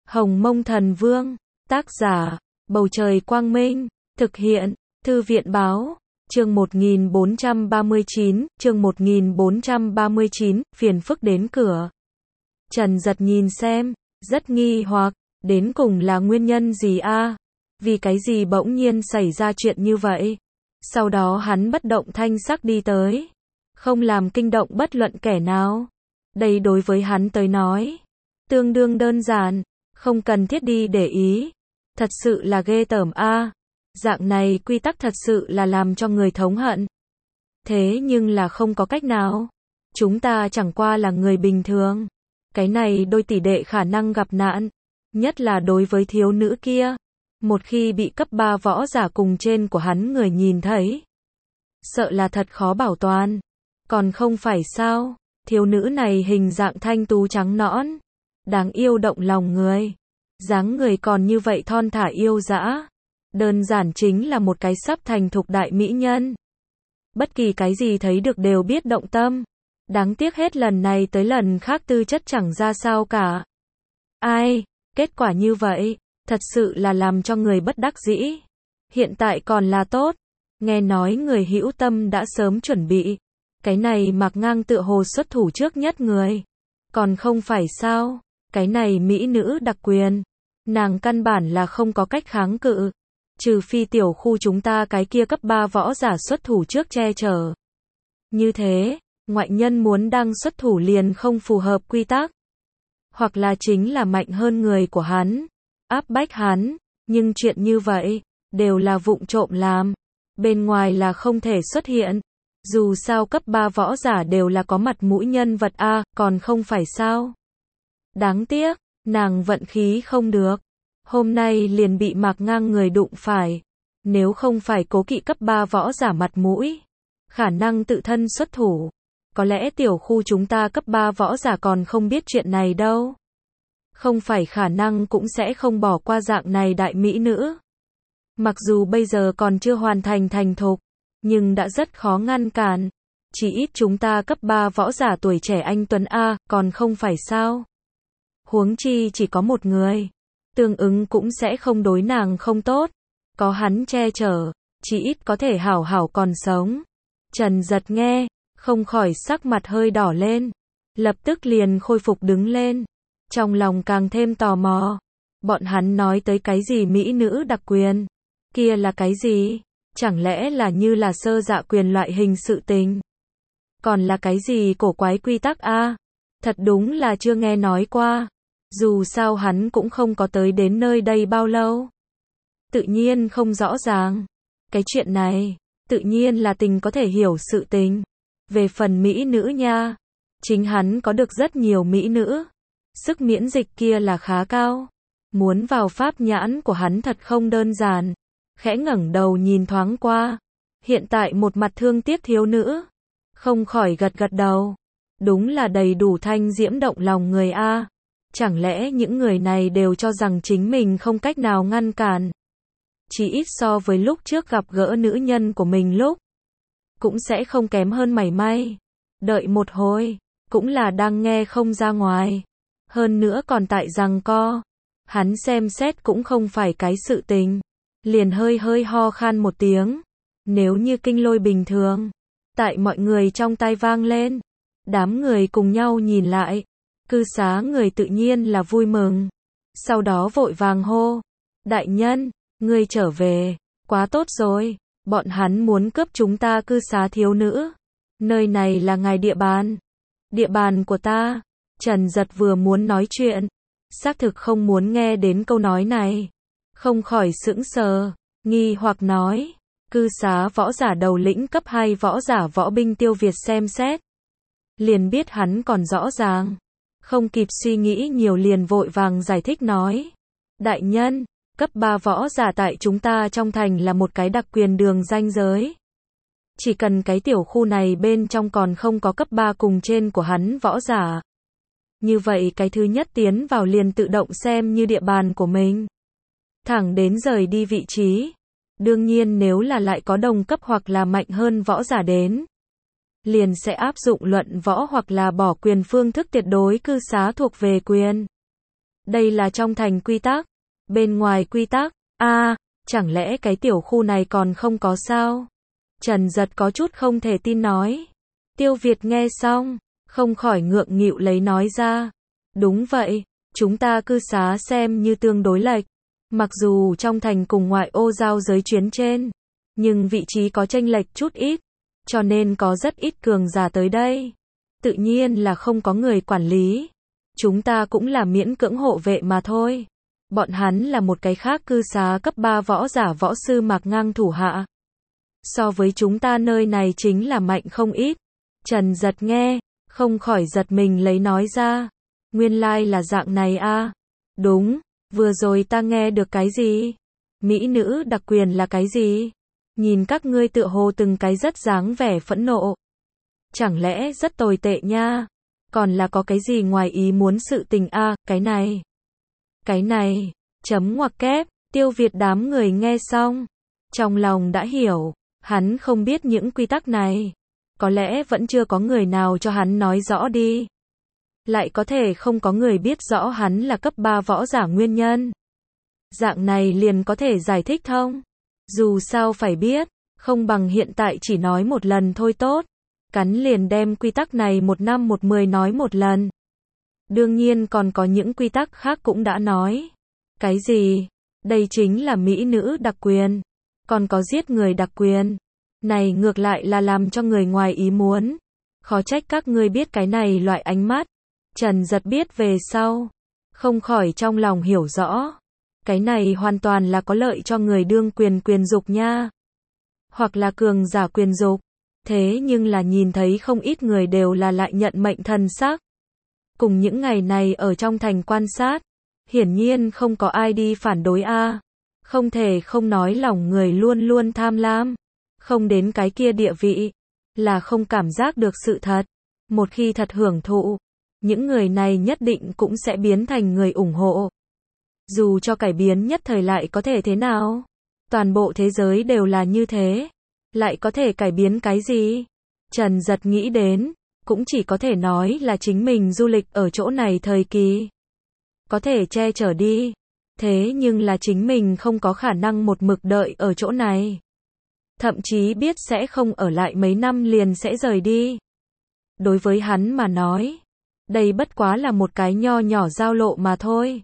Hồng Mông Thần Vương, tác giả, Bầu Trời Quang Minh, thực hiện, Thư viện Báo, chương 1439, phiền phức đến cửa. Trần Giật nhìn xem, rất nghi hoặc, đến cùng là nguyên nhân gì a? Vì cái gì bỗng nhiên xảy ra chuyện như vậy? Sau đó hắn bất động thanh sắc đi tới, không làm kinh động bất luận kẻ nào. Đây đối với hắn tới nói, tương đương đơn giản, không cần thiết đi để ý. Thật sự là ghê tởm a. Dạng này quy tắc thật sự là làm cho người thống hận. Thế nhưng là không có cách nào. Chúng ta chẳng qua là người bình thường. Cái này đôi tỷ đệ khả năng gặp nạn. Nhất là đối với thiếu nữ kia. Một khi bị cấp 3 võ giả cùng trên của hắn người nhìn thấy, sợ là thật khó bảo toàn. Còn không phải sao? Thiếu nữ này hình dạng thanh tú trắng nõn, đáng yêu động lòng người. Dáng người còn như vậy thon thả yêu dã. Đơn giản chính là một cái sắp thành thục đại mỹ nhân. Bất kỳ cái gì thấy được đều biết động tâm. Đáng tiếc hết lần này tới lần khác tư chất chẳng ra sao cả. Ai, kết quả như vậy, thật sự là làm cho người bất đắc dĩ. Hiện tại còn là tốt. Nghe nói người hữu tâm đã sớm chuẩn bị. Cái này Mạc Ngang tựa hồ xuất thủ trước nhất người. Còn không phải sao? Cái này mỹ nữ đặc quyền. Nàng căn bản là không có cách kháng cự. Trừ phi tiểu khu chúng ta cái kia cấp 3 võ giả xuất thủ trước che chở. Như thế, ngoại nhân muốn đang xuất thủ liền không phù hợp quy tắc. Hoặc là chính là mạnh hơn người của hắn, áp bách hắn. Nhưng chuyện như vậy, đều là vụng trộm làm. Bên ngoài là không thể xuất hiện. Dù sao cấp 3 võ giả đều là có mặt mũi nhân vật a, còn không phải sao? Đáng tiếc, nàng vận khí không được. Hôm nay liền bị Mạc Ngang người đụng phải. Nếu không phải cố kỵ cấp 3 võ giả mặt mũi, khả năng tự thân xuất thủ. Có lẽ tiểu khu chúng ta cấp 3 võ giả còn không biết chuyện này đâu. Không phải khả năng cũng sẽ không bỏ qua dạng này đại mỹ nữ. Mặc dù bây giờ còn chưa hoàn thành thành thục, nhưng đã rất khó ngăn cản. Chỉ ít chúng ta cấp 3 võ giả tuổi trẻ anh Tuấn A, còn không phải sao? Huống chi chỉ có một người. Tương ứng cũng sẽ không đối nàng không tốt. Có hắn che chở, chỉ ít có thể hảo hảo còn sống. Trần Giật nghe, không khỏi sắc mặt hơi đỏ lên. Lập tức liền khôi phục đứng lên. Trong lòng càng thêm tò mò. Bọn hắn nói tới cái gì mỹ nữ đặc quyền? Kia là cái gì? Chẳng lẽ là như là sơ dạ quyền loại hình sự tình? Còn là cái gì cổ quái quy tắc a? Thật đúng là chưa nghe nói qua. Dù sao hắn cũng không có tới đến nơi đây bao lâu. Tự nhiên không rõ ràng. Cái chuyện này, tự nhiên là tình có thể hiểu sự tình. Về phần mỹ nữ nha, chính hắn có được rất nhiều mỹ nữ. Sức miễn dịch kia là khá cao. Muốn vào pháp nhãn của hắn thật không đơn giản. Khẽ ngẩng đầu nhìn thoáng qua. Hiện tại một mặt thương tiếc thiếu nữ. Không khỏi gật gật đầu. Đúng là đầy đủ thanh diễm động lòng người a. Chẳng lẽ những người này đều cho rằng chính mình không cách nào ngăn cản? Chỉ ít so với lúc trước gặp gỡ nữ nhân của mình lúc, cũng sẽ không kém hơn mảy may. Đợi một hồi, cũng là đang nghe không ra ngoài. Hơn nữa còn tại giằng co. Hắn xem xét cũng không phải cái sự tình. Liền hơi hơi ho khan một tiếng. Nếu như kinh lôi bình thường, tại mọi người trong tai vang lên. Đám người cùng nhau nhìn lại. Cư xá người tự nhiên là vui mừng. Sau đó vội vàng hô. Đại nhân, ngươi trở về. Quá tốt rồi. Bọn hắn muốn cướp chúng ta cư xá thiếu nữ. Nơi này là ngài địa bàn. Địa bàn của ta. Trần Giật vừa muốn nói chuyện. Xác thực không muốn nghe đến câu nói này. Không khỏi sững sờ. Nghi hoặc nói. Cư xá võ giả đầu lĩnh cấp 2 võ giả võ binh Tiêu Việt xem xét. Liền biết hắn còn rõ ràng. Không kịp suy nghĩ nhiều liền vội vàng giải thích nói. Đại nhân, cấp 3 võ giả tại chúng ta trong thành là một cái đặc quyền đường ranh giới. Chỉ cần cái tiểu khu này bên trong còn không có cấp 3 cùng trên của hắn võ giả. Như vậy cái thứ nhất tiến vào liền tự động xem như địa bàn của mình. Thẳng đến rời đi vị trí. Đương nhiên nếu là lại có đồng cấp hoặc là mạnh hơn võ giả đến, liền sẽ áp dụng luận võ hoặc là bỏ quyền phương thức tuyệt đối cư xá thuộc về quyền. Đây là trong thành quy tắc. Bên ngoài quy tắc, chẳng lẽ cái tiểu khu này còn không có sao? Trần Giật có chút không thể tin nói. Tiêu Việt nghe xong, không khỏi ngượng nghịu lấy nói ra. Đúng vậy, chúng ta cư xá xem như tương đối lệch. Mặc dù trong thành cùng ngoại ô giao giới chuyến trên, nhưng vị trí có chênh lệch chút ít, cho nên có rất ít cường giả tới đây. Tự nhiên là không có người quản lý. Chúng ta cũng là miễn cưỡng hộ vệ mà thôi. Bọn hắn là một cái khác cư xá cấp 3 võ giả võ sư Mạc Ngang thủ hạ. So với chúng ta nơi này chính là mạnh không ít. Trần Giật nghe, không khỏi giật mình lấy nói ra. Nguyên lai là dạng này a. Đúng, vừa rồi ta nghe được cái gì? Mỹ nữ đặc quyền là cái gì? Nhìn các ngươi tựa hồ từng cái rất dáng vẻ phẫn nộ. Chẳng lẽ rất tồi tệ nha? Còn là có cái gì ngoài ý muốn sự tình cái này, chấm ngoặc kép, Tiêu Việt đám người nghe xong. Trong lòng đã hiểu, hắn không biết những quy tắc này. Có lẽ vẫn chưa có người nào cho hắn nói rõ đi. Lại có thể không có người biết rõ hắn là cấp 3 võ giả nguyên nhân. Dạng này liền có thể giải thích thông. Dù sao phải biết, không bằng hiện tại chỉ nói một lần thôi tốt. Cắn liền đem quy tắc này 1 năm 10 nói một lần. Đương nhiên còn có những quy tắc khác cũng đã nói. Cái gì? Đây chính là mỹ nữ đặc quyền. Còn có giết người đặc quyền. Này ngược lại là làm cho người ngoài ý muốn. Khó trách các ngươi biết cái này loại ánh mắt. Trần Giật biết về sau. Không khỏi trong lòng hiểu rõ. Cái này hoàn toàn là có lợi cho người đương quyền dục nha. Hoặc là cường giả quyền dục. Thế nhưng là nhìn thấy không ít người đều là lại nhận mệnh thần sắc. Cùng những ngày này ở trong thành quan sát. Hiển nhiên không có ai đi phản đối a. Không thể không nói lòng người luôn luôn tham lam. Không đến cái kia địa vị. Là không cảm giác được sự thật. Một khi thật hưởng thụ. Những người này nhất định cũng sẽ biến thành người ủng hộ. Dù cho cải biến nhất thời lại có thể thế nào? Toàn bộ thế giới đều là như thế. Lại có thể cải biến cái gì? Trần Giật nghĩ đến, cũng chỉ có thể nói là chính mình du lịch ở chỗ này thời kỳ. Có thể che chở đi. Thế nhưng là chính mình không có khả năng một mực đợi ở chỗ này. Thậm chí biết sẽ không ở lại mấy năm liền sẽ rời đi. Đối với hắn mà nói, đây bất quá là một cái nho nhỏ giao lộ mà thôi.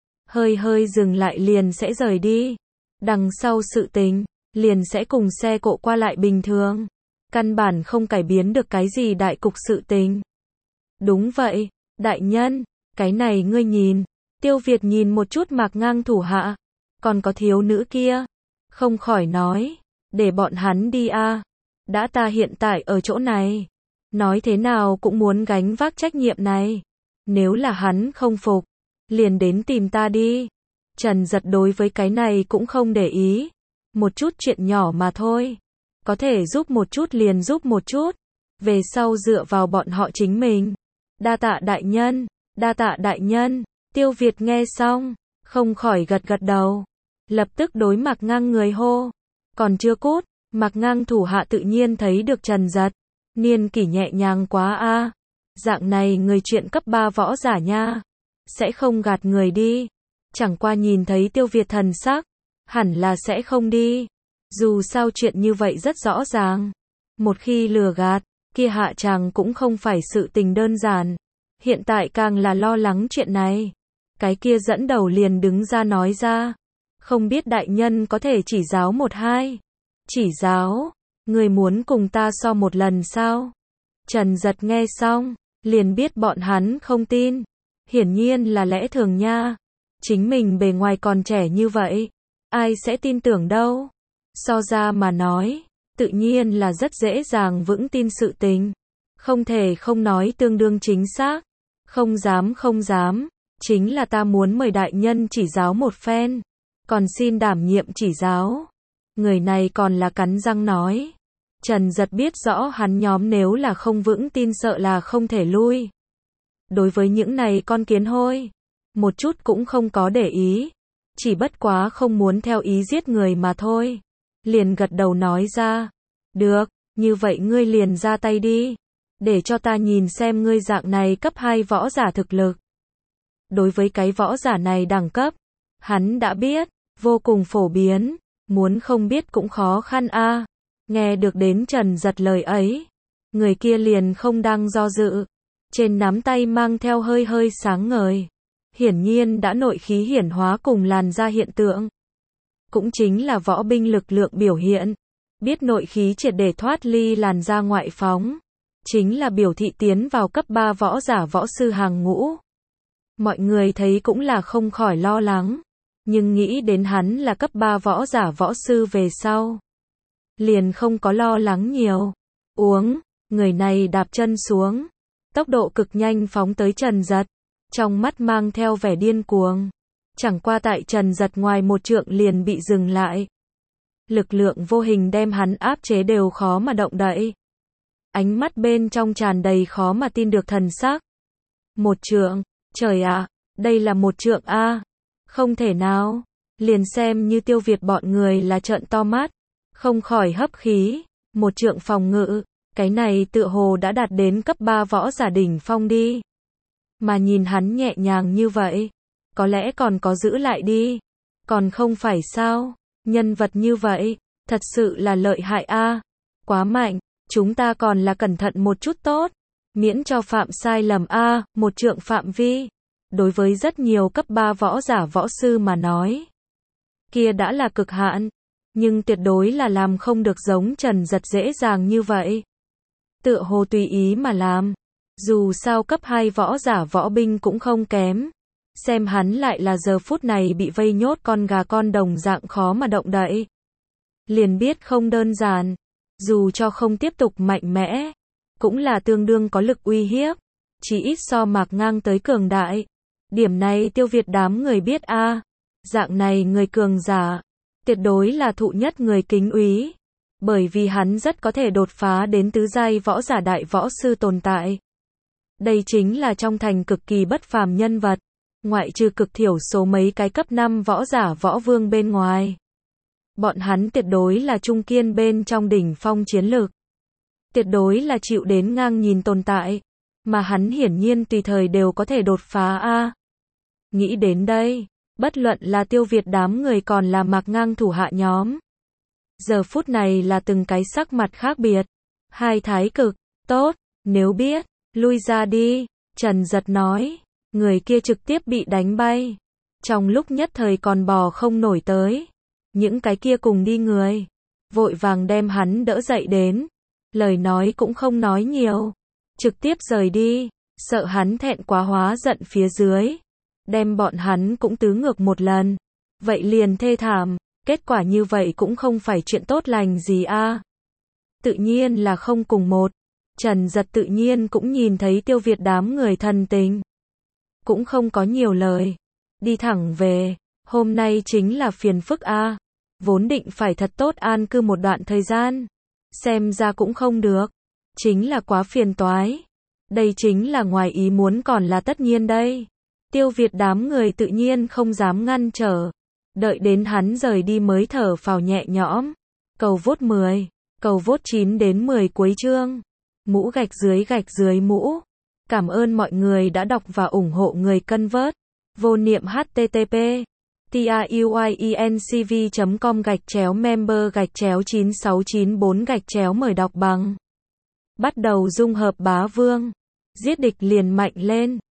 Hơi dừng lại liền sẽ rời đi. Đằng sau sự tình, liền sẽ cùng xe cộ qua lại bình thường. Căn bản không cải biến được cái gì đại cục sự tình. Đúng vậy, đại nhân, cái này ngươi nhìn. Tiêu Việt nhìn một chút Mạc Ngang thủ hạ. Còn có thiếu nữ kia. Không khỏi nói, để bọn hắn đi a. Đã ta hiện tại ở chỗ này. Nói thế nào cũng muốn gánh vác trách nhiệm này. Nếu là hắn không phục, liền đến tìm ta đi. Trần Giật đối với cái này cũng không để ý. Một chút chuyện nhỏ mà thôi. Có thể giúp một chút liền giúp một chút. Về sau dựa vào bọn họ chính mình. Đa tạ đại nhân, đa tạ đại nhân. Tiêu Việt nghe xong, không khỏi gật đầu. Lập tức đối Mạc Ngang người hô. Còn chưa cút, Mạc Ngang thủ hạ tự nhiên thấy được Trần Giật. Niên kỷ nhẹ nhàng quá a. Dạng này người chuyện cấp 3 võ giả nha. Sẽ không gạt người đi. Chẳng qua nhìn thấy Tiêu Việt thần sắc. Hẳn là sẽ không đi. Dù sao chuyện như vậy rất rõ ràng. Một khi lừa gạt, kia hạ chàng cũng không phải sự tình đơn giản. Hiện tại càng là lo lắng chuyện này. Cái kia dẫn đầu liền đứng ra nói ra. Không biết đại nhân có thể chỉ giáo một hai. Chỉ giáo, người muốn cùng ta so một lần sao? Trần Giật nghe xong, liền biết bọn hắn không tin. Hiển nhiên là lẽ thường nha. Chính mình bề ngoài còn trẻ như vậy. Ai sẽ tin tưởng đâu? So ra mà nói, tự nhiên là rất dễ dàng vững tin sự tình. Không thể không nói tương đương chính xác. Không dám. Chính là ta muốn mời đại nhân chỉ giáo một phen. Còn xin đảm nhiệm chỉ giáo. Người này còn là cắn răng nói. Trần Giật biết rõ hắn nhóm nếu là không vững tin sợ là không thể lui. Đối với những này con kiến hôi, một chút cũng không có để ý. Chỉ bất quá không muốn theo ý giết người mà thôi. Liền gật đầu nói ra. Được, như vậy ngươi liền ra tay đi. Để cho ta nhìn xem ngươi dạng này cấp 2 võ giả thực lực. Đối với cái võ giả này đẳng cấp, hắn đã biết, vô cùng phổ biến, muốn không biết cũng khó khăn a. Nghe được đến Trần Giật lời ấy, người kia liền không đang do dự, trên nắm tay mang theo hơi hơi sáng ngời, hiển nhiên đã nội khí hiển hóa cùng làn ra hiện tượng. Cũng chính là võ binh lực lượng biểu hiện, biết nội khí triệt để thoát ly làn ra ngoại phóng, chính là biểu thị tiến vào cấp 3 võ giả võ sư hàng ngũ. Mọi người thấy cũng là không khỏi lo lắng, nhưng nghĩ đến hắn là cấp 3 võ giả võ sư về sau, liền không có lo lắng nhiều. Uống, người này đạp chân xuống, tốc độ cực nhanh phóng tới Trần Giật, trong mắt mang theo vẻ điên cuồng. Chẳng qua tại Trần Giật ngoài một trượng liền bị dừng lại. Lực lượng vô hình đem hắn áp chế đều khó mà động đậy. Ánh mắt bên trong tràn đầy khó mà tin được thần sắc. Một trượng, trời ạ, đây là một trượng a, không thể nào. Liền xem như Tiêu Việt bọn người là trợn to mắt, không khỏi hấp khí. Một trượng phòng ngự, cái này tựa hồ đã đạt đến cấp 3 võ giả đỉnh phong đi. Mà nhìn hắn nhẹ nhàng như vậy, có lẽ còn có giữ lại đi. Còn không phải sao, nhân vật như vậy, thật sự là lợi hại a, quá mạnh, chúng ta còn là cẩn thận một chút tốt, miễn cho phạm sai lầm a. Một trượng phạm vi, đối với rất nhiều cấp 3 võ giả võ sư mà nói, kia đã là cực hạn, nhưng tuyệt đối là làm không được giống Trần Giật dễ dàng như vậy. Tựa hồ tùy ý mà làm, dù sao cấp 2 võ giả võ binh cũng không kém. Xem hắn lại là giờ phút này bị vây nhốt con gà con đồng dạng khó mà động đậy. Liền biết không đơn giản, dù cho không tiếp tục mạnh mẽ, cũng là tương đương có lực uy hiếp, chỉ ít so Mạc Ngang tới cường đại. Điểm này Tiêu Việt đám người biết a, dạng này người cường giả, tuyệt đối là thụ nhất người kính úy, bởi vì hắn rất có thể đột phá đến tứ giai võ giả đại võ sư tồn tại. Đây chính là trong thành cực kỳ bất phàm nhân vật. Ngoại trừ cực thiểu số mấy cái cấp 5 võ giả võ vương bên ngoài. Bọn hắn tuyệt đối là trung kiên bên trong đỉnh phong chiến lược. Tuyệt đối là chịu đến ngang nhìn tồn tại. Mà hắn hiển nhiên tùy thời đều có thể đột phá a. Nghĩ đến đây, bất luận là Tiêu Việt đám người còn là Mạc Ngang thủ hạ nhóm. Giờ phút này là từng cái sắc mặt khác biệt. Hai thái cực, tốt, nếu biết, lui ra đi, Trần Giật nói. Người kia trực tiếp bị đánh bay. Trong lúc nhất thời còn bò không nổi tới. Những cái kia cùng đi người, vội vàng đem hắn đỡ dậy đến. Lời nói cũng không nói nhiều. Trực tiếp rời đi. Sợ hắn thẹn quá hóa giận phía dưới. Đem bọn hắn cũng tứ ngược một lần. Vậy liền thê thảm. Kết quả như vậy cũng không phải chuyện tốt lành gì a. Tự nhiên là không cùng một. Trần Giật tự nhiên cũng nhìn thấy Tiêu Việt đám người thần tình. Cũng không có nhiều lời. Đi thẳng về. Hôm nay chính là phiền phức a. Vốn định phải thật tốt an cư một đoạn thời gian. Xem ra cũng không được. Chính là quá phiền toái. Đây chính là ngoài ý muốn còn là tất nhiên đây. Tiêu Việt đám người tự nhiên không dám ngăn trở. Đợi đến hắn rời đi mới thở phào nhẹ nhõm. Cầu vote 10. Cầu vote 9 đến 10 cuối chương. Mũ gạch dưới mũ. Cảm ơn mọi người đã đọc và ủng hộ người cân vớt. Vô niệm http truyenc.com/member/9694 mời đọc bằng. Bắt đầu dung hợp bá vương. Giết địch liền mạnh lên.